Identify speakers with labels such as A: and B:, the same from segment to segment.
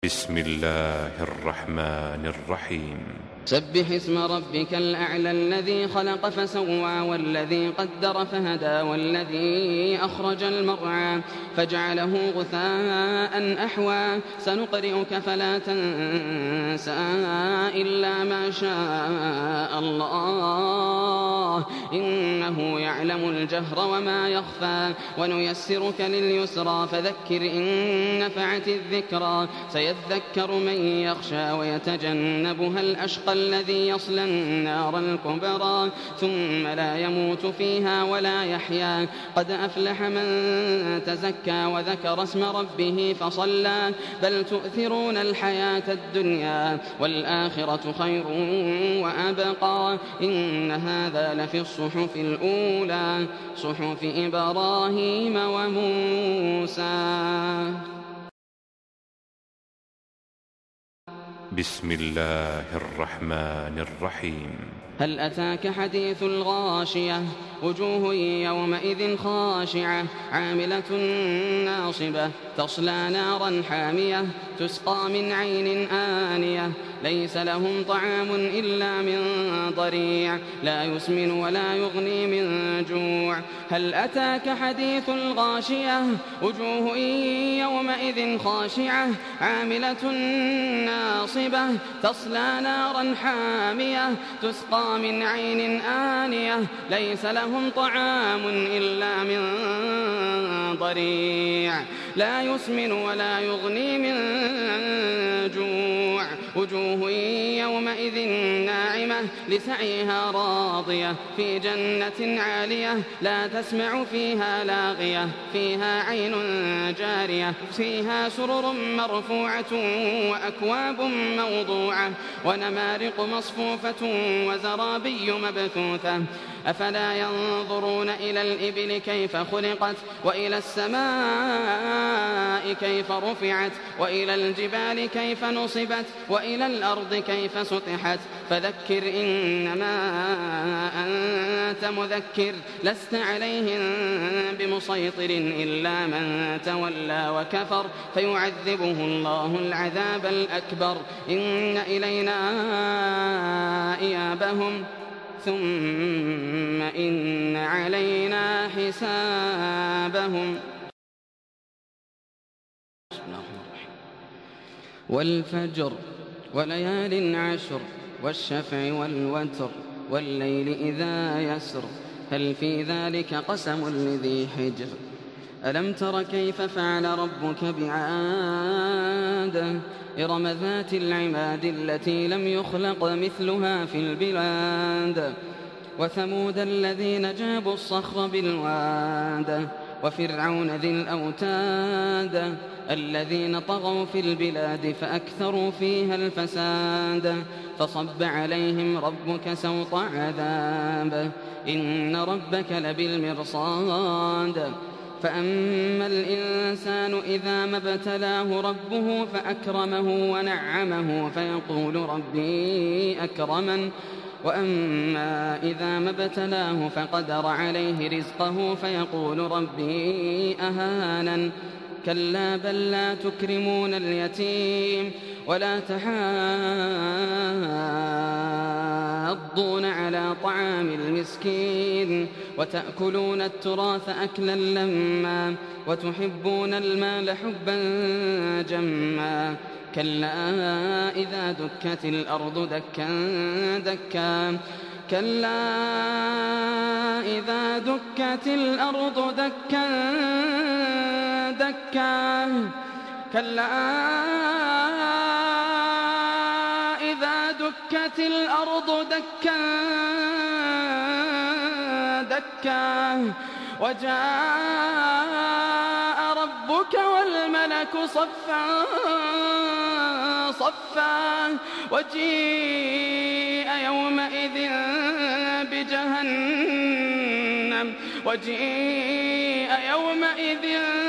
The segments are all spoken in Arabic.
A: بسم الله الرحمن الرحيم.
B: سبح اسم ربك الأعلى الذي خلق فسوى والذي قدر فهدى والذي أخرج المرعى فجعله غثاء أحوى سنقرئك فلا تنسى إلا ما شاء الله إنه يعلم الجهر وما يخفى ونيسرك لليسرى فذكر إن نفعت الذكرى سيذكر من يخشى ويتجنبها الأشقى الذي يصلى النار الكبرى ثم لا يموت فيها ولا يحيا قد أفلح من تزكى وذكر اسم ربه فصلى بل تؤثرون الحياة الدنيا والآخرة خير وأبقى إن هذا لفي الصحف الأولى صحف إبراهيم وموسى.
A: بسم الله الرحمن الرحيم.
B: هل أتاك حديث الغاشية وجوه يومئذ خاشعة عاملة ناصبة تصلى نارا حامية تسقى من عين آنية ليس لهم طعام إلا من ضريع لا يسمن ولا يغني من جوع. هل أتاك حديث الغاشية وجوه يومئذ خاشعة عاملة ناصبة تصلى نارا حامية تسقى من عين آنية ليس لهم طعام إلا من ضريع لا يسمن ولا يغني من جوع. وجوه يومئذ ناعمة لسعيها راضية في جنة عالية لا تسمع فيها لاغية فيها عين جارية فيها سرر مرفوعة وأكواب موضوعة ونمارق مصفوفة وزرابي مبثوثة أفلا ينظرون إلى الإبل كيف خلقت وإلى السماء كيف رفعت وإلى الجبال كيف نصبت وإلى الأرض كيف سطحت فذكر إنما أنت مذكر لست عليهم بمسيطر إلا من تولى وكفر فيعذبه الله العذاب الأكبر إن إلينا إيابهم ثم إن علينا حسابهم. والفجر وليال عشر والشفع والوتر والليل إذا يسر هل في ذلك قسم لذي حجر ألم تر كيف فعل ربك بعاد إرم ذات العماد التي لم يخلق مثلها في البلاد وثمود الذين جابوا الصخر بالواد وفرعون ذي الأوتاد الذين طغوا في البلاد فأكثروا فيها الفساد فصب عليهم ربك سوط عذاب إن ربك لبالمرصاد. فأما الإنسان إذا ما ابتلاه ربه فأكرمه ونعمه فيقول ربي أكرمن وأما إذا ما ابتلاه فقدر عليه رزقه فيقول ربي أهانن كلا بل لا تكرمون اليتيم ولا تحاضون على طعام المسكين وتأكلون التراث أكلا لما وتحبون المال حبا جما كلا إذا دكت الأرض دكا دكا كلا إذا دكت الأرض دكا دكا كلا إذا دكت الأرض دكا دكا وجاء ربك والملك صفا صفا وجيء يومئذ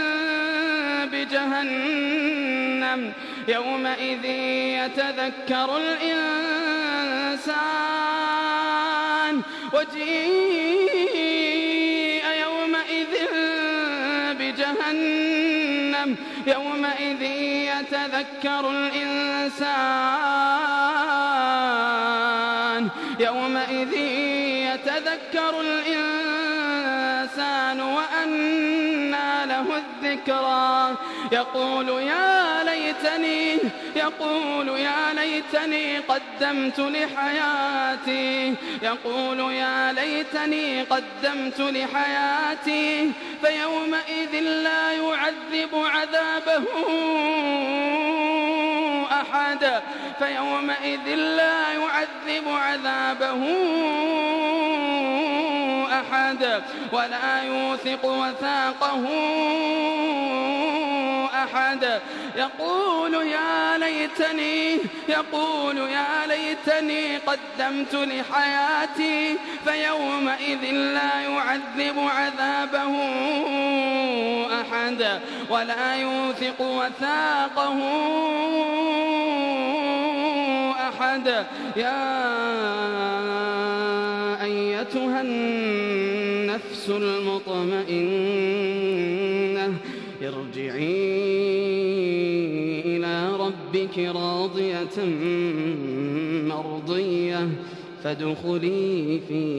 B: بجهنم يومئذ يتذكر الإنسان وجيء يومئذ بجهنم يومئذ يتذكر الإنسان وأنى له الذكرى يقول يا ليتني قدمت لحياتي فيومئذ لا يعذب عذابه أحد ولا يوثق وثاقه أحد يقول يا ليتني قدمت لحياتي فيومئذ لا يعذب عذابه أحد ولا يوثق وثاقه أحد. يا أيتها النفس المطمئنة ارجعي إلى ربك راضية مرضية فادخلي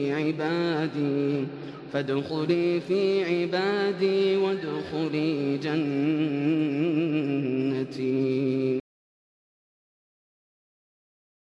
B: في عبادي وادخلي جنتي.